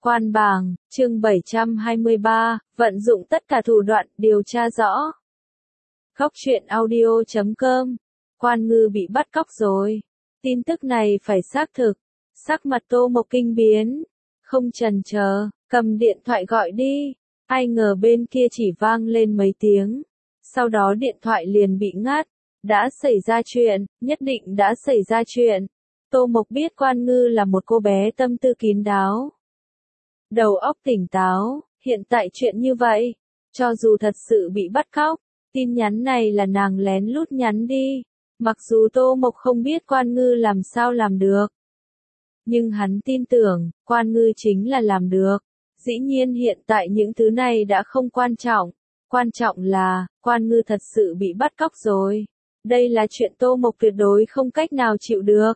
Quan bàng, chương 723, vận dụng tất cả thủ đoạn, điều tra rõ. Góc truyện audio.com, Quan Ngư bị bắt cóc rồi. Tin tức này phải xác thực. Sắc mặt Tô Mộc kinh biến. Không chần chờ, cầm điện thoại gọi đi. Ai ngờ bên kia chỉ vang lên mấy tiếng. Sau đó điện thoại liền bị ngắt. Đã xảy ra chuyện, nhất định đã xảy ra chuyện. Tô Mộc biết Quan Ngư là một cô bé tâm tư kín đáo. Đầu óc tỉnh táo, hiện tại chuyện như vậy, cho dù thật sự bị bắt cóc, tin nhắn này là nàng lén lút nhắn đi, mặc dù Tô Mộc không biết Quan Ngư làm sao làm được. Nhưng hắn tin tưởng, Quan Ngư chính là làm được. Dĩ nhiên hiện tại những thứ này đã không quan trọng là, Quan Ngư thật sự bị bắt cóc rồi. Đây là chuyện Tô Mộc tuyệt đối không cách nào chịu được.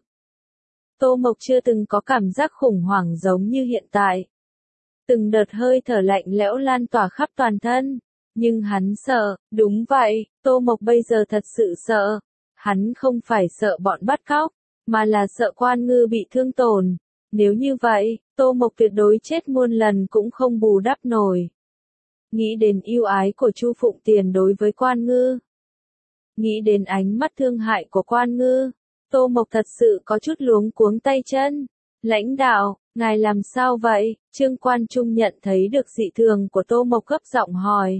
Tô Mộc chưa từng có cảm giác khủng hoảng giống như hiện tại. Từng đợt hơi thở lạnh lẽo lan tỏa khắp toàn thân. Nhưng hắn sợ, đúng vậy, Tô Mộc bây giờ thật sự sợ. Hắn không phải sợ bọn bắt cóc, mà là sợ Quan Ngư bị thương tổn. Nếu như vậy, Tô Mộc tuyệt đối chết muôn lần cũng không bù đắp nổi. Nghĩ đến yêu ái của Chu Phụng Tiền đối với Quan Ngư. Nghĩ đến ánh mắt thương hại của Quan Ngư. Tô Mộc thật sự có chút luống cuống tay chân. Lãnh đạo, ngài làm sao vậy? Trương Quan Trung nhận thấy được dị thường của Tô Mộc gấp giọng hỏi.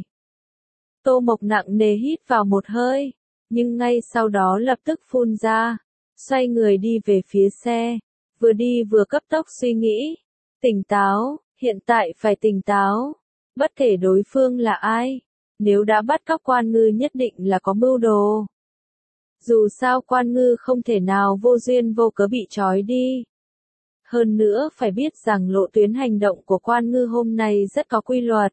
Tô Mộc nặng nề hít vào một hơi, nhưng ngay sau đó lập tức phun ra, xoay người đi về phía xe, vừa đi vừa cấp tốc suy nghĩ. Tỉnh táo, hiện tại phải tỉnh táo, bất kể đối phương là ai, nếu đã bắt cóc Quan Ngư nhất định là có mưu đồ. Dù sao Quan Ngư không thể nào vô duyên vô cớ bị trói đi. Hơn nữa phải biết rằng lộ tuyến hành động của Quan Ngư hôm nay rất có quy luật.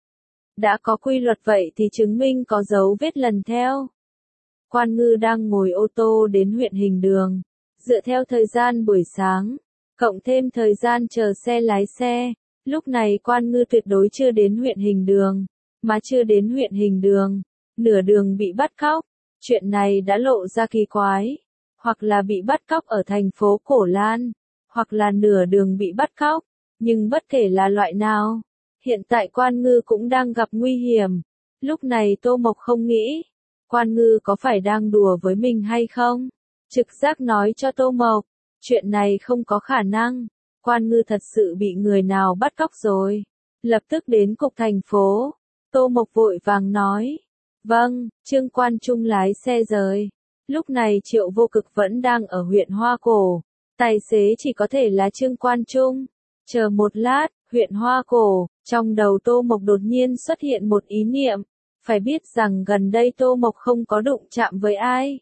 Đã có quy luật vậy thì chứng minh có dấu vết lần theo. Quan Ngư đang ngồi ô tô đến huyện Hình Đường. Dựa theo thời gian buổi sáng, cộng thêm thời gian chờ xe lái xe, lúc này Quan Ngư tuyệt đối chưa đến huyện Hình Đường. Mà chưa đến huyện Hình Đường, nửa đường bị bắt cóc. Chuyện này đã lộ ra kỳ quái. Hoặc là bị bắt cóc ở thành phố Cổ Lan, hoặc là nửa đường bị bắt cóc. Nhưng bất kể là loại nào, hiện tại Quan Ngư cũng đang gặp nguy hiểm. Lúc này Tô Mộc không nghĩ, Quan Ngư có phải đang đùa với mình hay không? Trực giác nói cho Tô Mộc, chuyện này không có khả năng. Quan Ngư thật sự bị người nào bắt cóc rồi. Lập tức đến cục thành phố. Tô Mộc vội vàng nói. Vâng, Trương Quan Trung lái xe rời. Lúc này Triệu Vô Cực vẫn đang ở huyện Hoa Cổ. Tài xế chỉ có thể là Trương Quan Trung. Chờ một lát, huyện Hoa Cổ, trong đầu Tô Mộc đột nhiên xuất hiện một ý niệm. Phải biết rằng gần đây Tô Mộc không có đụng chạm với ai.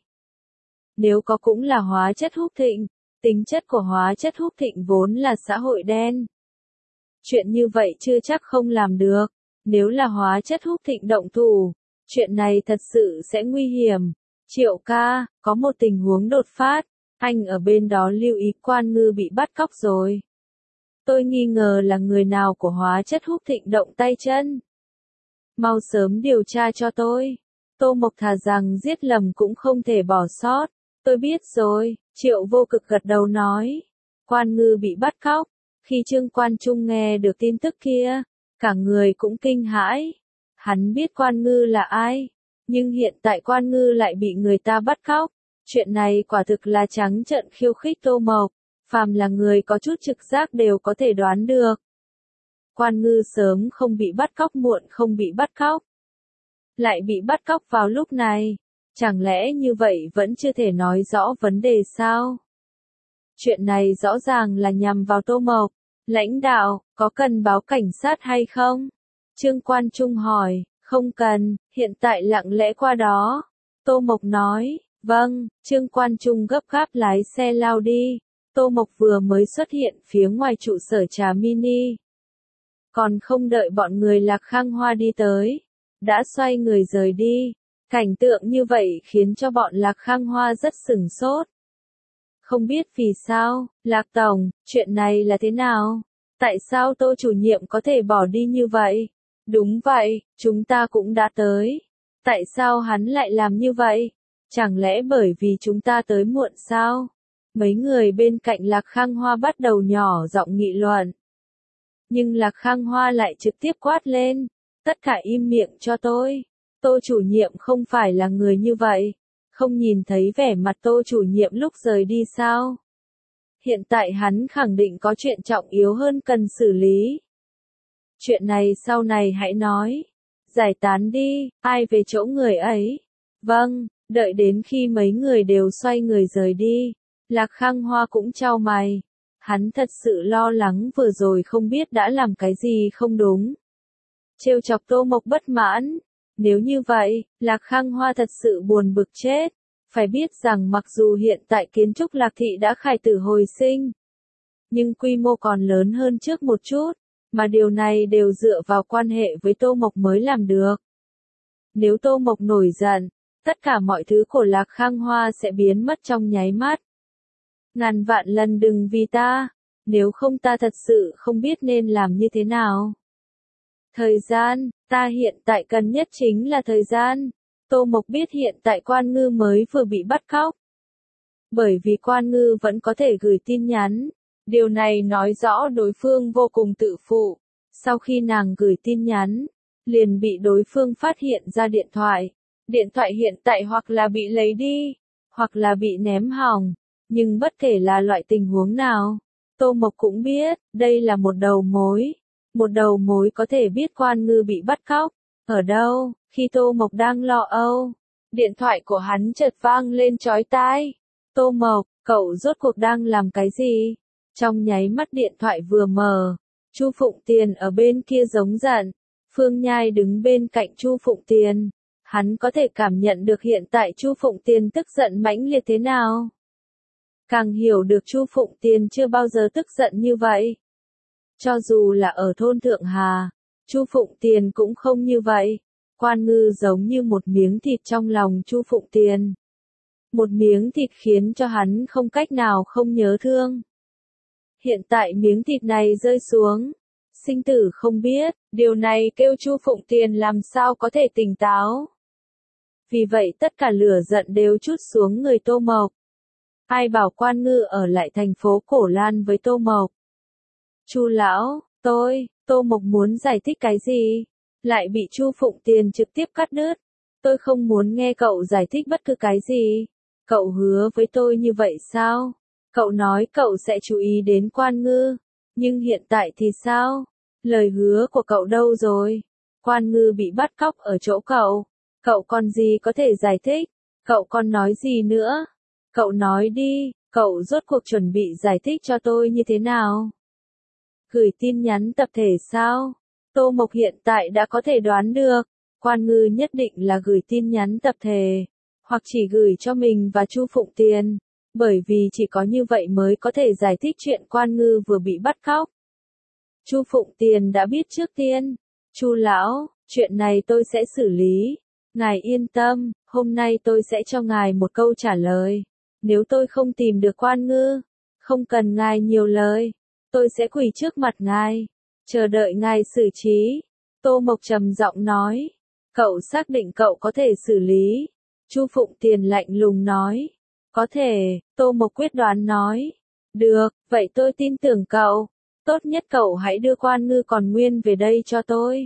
Nếu có cũng là hóa chất hút thịnh. Tính chất của hóa chất hút thịnh vốn là xã hội đen. Chuyện như vậy chưa chắc không làm được. Nếu là hóa chất hút thịnh động thủ, chuyện này thật sự sẽ nguy hiểm. Triệu ca, có một tình huống đột phát. Anh ở bên đó lưu ý Quan Ngư bị bắt cóc rồi. Tôi nghi ngờ là người nào của hóa chất hút thịnh động tay chân. Mau sớm điều tra cho tôi. Tô Mộc thà rằng giết lầm cũng không thể bỏ sót. Tôi biết rồi, Triệu Vô Cực gật đầu nói. Quan Ngư bị bắt cóc. Khi Trương Quan Trung nghe được tin tức kia, cả người cũng kinh hãi. Hắn biết Quan Ngư là ai, nhưng hiện tại Quan Ngư lại bị người ta bắt cóc. Chuyện này quả thực là trắng trợn khiêu khích Tô Mộc. Phàm là người có chút trực giác đều có thể đoán được. Quan Ngư sớm không bị bắt cóc, muộn không bị bắt cóc. Lại bị bắt cóc vào lúc này. Chẳng lẽ như vậy vẫn chưa thể nói rõ vấn đề sao? Chuyện này rõ ràng là nhằm vào Tô Mộc. Lãnh đạo, có cần báo cảnh sát hay không? Trương Quan Trung hỏi. Không cần, hiện tại lặng lẽ qua đó. Tô Mộc nói. Vâng, Trương Quan Trung gấp gáp lái xe lao đi. Tô Mộc vừa mới xuất hiện phía ngoài trụ sở trà mini. Còn không đợi bọn người Lạc Khang Hoa đi tới, đã xoay người rời đi. Cảnh tượng như vậy khiến cho bọn Lạc Khang Hoa rất sửng sốt. Không biết vì sao, Lạc Tổng, chuyện này là thế nào? Tại sao Tô chủ nhiệm có thể bỏ đi như vậy? Đúng vậy, chúng ta cũng đã tới. Tại sao hắn lại làm như vậy? Chẳng lẽ bởi vì chúng ta tới muộn sao? Mấy người bên cạnh Lạc Khang Hoa bắt đầu nhỏ giọng nghị luận. Nhưng Lạc Khang Hoa lại trực tiếp quát lên, tất cả im miệng cho tôi. Tô chủ nhiệm không phải là người như vậy. Không nhìn thấy vẻ mặt Tô chủ nhiệm lúc rời đi sao? Hiện tại hắn khẳng định có chuyện trọng yếu hơn cần xử lý. Chuyện này sau này hãy nói. Giải tán đi, ai về chỗ người ấy. Vâng, đợi đến khi mấy người đều xoay người rời đi. Lạc Khang Hoa cũng chau mày. Hắn thật sự lo lắng vừa rồi không biết đã làm cái gì không đúng. Trêu chọc Tô Mộc bất mãn. Nếu như vậy, Lạc Khang Hoa thật sự buồn bực chết. Phải biết rằng mặc dù hiện tại kiến trúc Lạc Thị đã khải tử hồi sinh, nhưng quy mô còn lớn hơn trước một chút, mà điều này đều dựa vào quan hệ với Tô Mộc mới làm được. Nếu Tô Mộc nổi giận, tất cả mọi thứ của Lạc Khang Hoa sẽ biến mất trong nháy mắt. Ngàn vạn lần đừng vì ta, nếu không ta thật sự không biết nên làm như thế nào. Thời gian, ta hiện tại cần nhất chính là thời gian. Tô Mộc biết hiện tại Quan Ngư mới vừa bị bắt cóc. Bởi vì Quan Ngư vẫn có thể gửi tin nhắn. Điều này nói rõ đối phương vô cùng tự phụ. Sau khi nàng gửi tin nhắn, liền bị đối phương phát hiện ra điện thoại. Điện thoại hiện tại hoặc là bị lấy đi, hoặc là bị ném hỏng. Nhưng bất kể là loại tình huống nào, Tô Mộc cũng biết, đây là một đầu mối. Một đầu mối có thể biết Quan Ngư bị bắt cóc. Ở đâu? Khi Tô Mộc đang lo âu, điện thoại của hắn chợt vang lên chói tai. Tô Mộc, cậu rốt cuộc đang làm cái gì? Trong nháy mắt điện thoại vừa mở, Chu Phụng Tiền ở bên kia giống giận. Phương Nhai đứng bên cạnh Chu Phụng Tiền. Hắn có thể cảm nhận được hiện tại Chu Phụng Tiền tức giận mãnh liệt thế nào. Càng hiểu được Chu Phụng Tiền chưa bao giờ tức giận như vậy. Cho dù là ở thôn Thượng Hà, Chu Phụng Tiền cũng không như vậy. Quan Ngư giống như một miếng thịt trong lòng Chu Phụng Tiền. Một miếng thịt khiến cho hắn không cách nào không nhớ thương. Hiện tại miếng thịt này rơi xuống, sinh tử không biết, điều này kêu Chu Phụng Tiền làm sao có thể tỉnh táo. Vì vậy tất cả lửa giận đều trút xuống người Tô Mộc. Ai bảo Quan Ngư ở lại thành phố Cổ Lan với Tô Mộc? Chu lão, Tô Mộc muốn giải thích cái gì? Lại bị Chu Phụng Tiền trực tiếp cắt đứt. Tôi không muốn nghe cậu giải thích bất cứ cái gì. Cậu hứa với tôi như vậy sao? Cậu nói cậu sẽ chú ý đến Quan Ngư. Nhưng hiện tại thì sao? Lời hứa của cậu đâu rồi? Quan Ngư bị bắt cóc ở chỗ cậu. Cậu còn gì có thể giải thích? Cậu còn nói gì nữa? Cậu nói đi, cậu rốt cuộc chuẩn bị giải thích cho tôi như thế nào? Gửi tin nhắn tập thể sao? Tô Mộc hiện tại đã có thể đoán được, Quan Ngư nhất định là gửi tin nhắn tập thể, hoặc chỉ gửi cho mình và Chu Phụng Tiền, bởi vì chỉ có như vậy mới có thể giải thích chuyện Quan Ngư vừa bị bắt cóc. Chu Phụng Tiền đã biết trước tiên. Chu lão, chuyện này tôi sẽ xử lý. Ngài yên tâm, hôm nay tôi sẽ cho ngài một câu trả lời. Nếu tôi không tìm được Quan Ngư, không cần ngài nhiều lời, tôi sẽ quỳ trước mặt ngài, chờ đợi ngài xử trí. Tô Mộc trầm giọng nói. Cậu xác định cậu có thể xử lý? Chu Phụng Tiền lạnh lùng nói. Có thể, Tô Mộc quyết đoán nói. Được, vậy tôi tin tưởng cậu. Tốt nhất cậu hãy đưa Quan Ngư còn nguyên về đây cho tôi.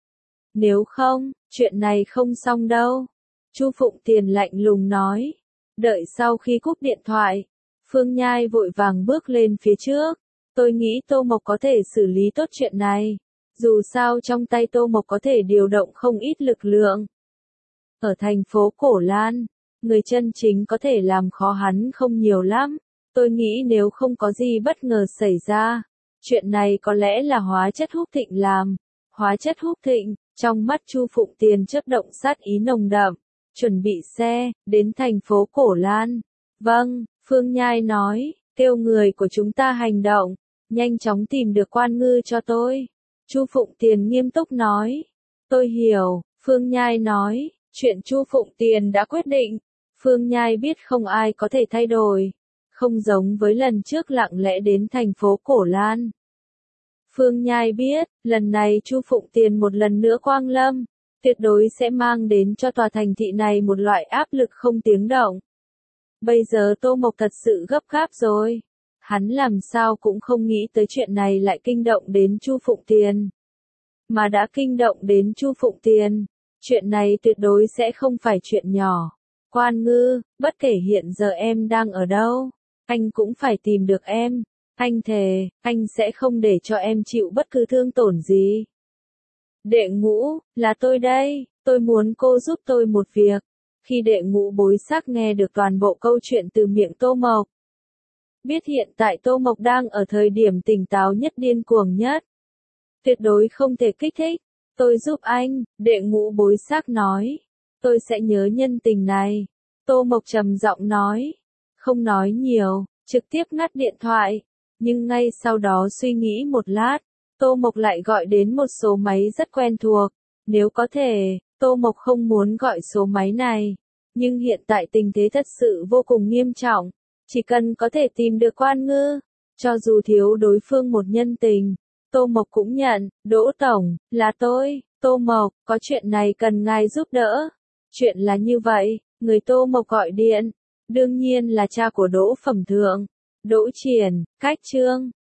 Nếu không, chuyện này không xong đâu. Chu Phụng Tiền lạnh lùng nói. Đợi sau khi cúp điện thoại, Phương Nhai vội vàng bước lên phía trước. Tôi nghĩ Tô Mộc có thể xử lý tốt chuyện này. Dù sao trong tay Tô Mộc có thể điều động không ít lực lượng. Ở thành phố Cổ Lan, người chân chính có thể làm khó hắn không nhiều lắm. Tôi nghĩ nếu không có gì bất ngờ xảy ra, chuyện này có lẽ là Hóa Chất Húc Thịnh làm. Hóa Chất Húc Thịnh, trong mắt Chu Phụng Tiền chớp động sát ý nồng đậm, chuẩn bị xe, đến thành phố Cổ Lan. Vâng, Phương Nhai nói, kêu người của chúng ta hành động, nhanh chóng tìm được Quan Ngư cho tôi. Chu Phụng Tiền nghiêm túc nói. Tôi hiểu, Phương Nhai nói, chuyện Chu Phụng Tiền đã quyết định. Phương Nhai biết không ai có thể thay đổi. Không giống với lần trước lặng lẽ đến thành phố Cổ Lan. Phương Nhai biết, lần này Chu Phụng Tiền một lần nữa quang lâm, tuyệt đối sẽ mang đến cho tòa thành thị này một loại áp lực không tiếng động. Bây giờ Tô Mộc thật sự gấp gáp rồi. Hắn làm sao cũng không nghĩ tới chuyện này lại kinh động đến Chu Phụng Tiền. Mà đã kinh động đến Chu Phụng Tiền, chuyện này tuyệt đối sẽ không phải chuyện nhỏ. Quan Ngư, bất kể hiện giờ em đang ở đâu, anh cũng phải tìm được em. Anh thề, anh sẽ không để cho em chịu bất cứ thương tổn gì. Đệ Ngũ, là tôi đây, tôi muốn cô giúp tôi một việc. Khi Đệ Ngũ Bối Sắc nghe được toàn bộ câu chuyện từ miệng Tô Mộc, biết hiện tại Tô Mộc đang ở thời điểm tỉnh táo nhất, điên cuồng nhất, tuyệt đối không thể kích thích. Tôi giúp anh, Đệ Ngũ Bối Sắc nói. Tôi sẽ nhớ nhân tình này. Tô Mộc trầm giọng nói. Không nói nhiều, trực tiếp ngắt điện thoại. Nhưng ngay sau đó suy nghĩ một lát, Tô Mộc lại gọi đến một số máy rất quen thuộc. Nếu có thể, Tô Mộc không muốn gọi số máy này. Nhưng hiện tại tình thế thật sự vô cùng nghiêm trọng. Chỉ cần có thể tìm được Quan Ngư, cho dù thiếu đối phương một nhân tình, Tô Mộc cũng nhận. Đỗ Tổng, là tôi, Tô Mộc, có chuyện này cần ngài giúp đỡ. Chuyện là như vậy, người Tô Mộc gọi điện, đương nhiên là cha của Đỗ Phẩm Thượng, Đỗ Triển, Cách Trương.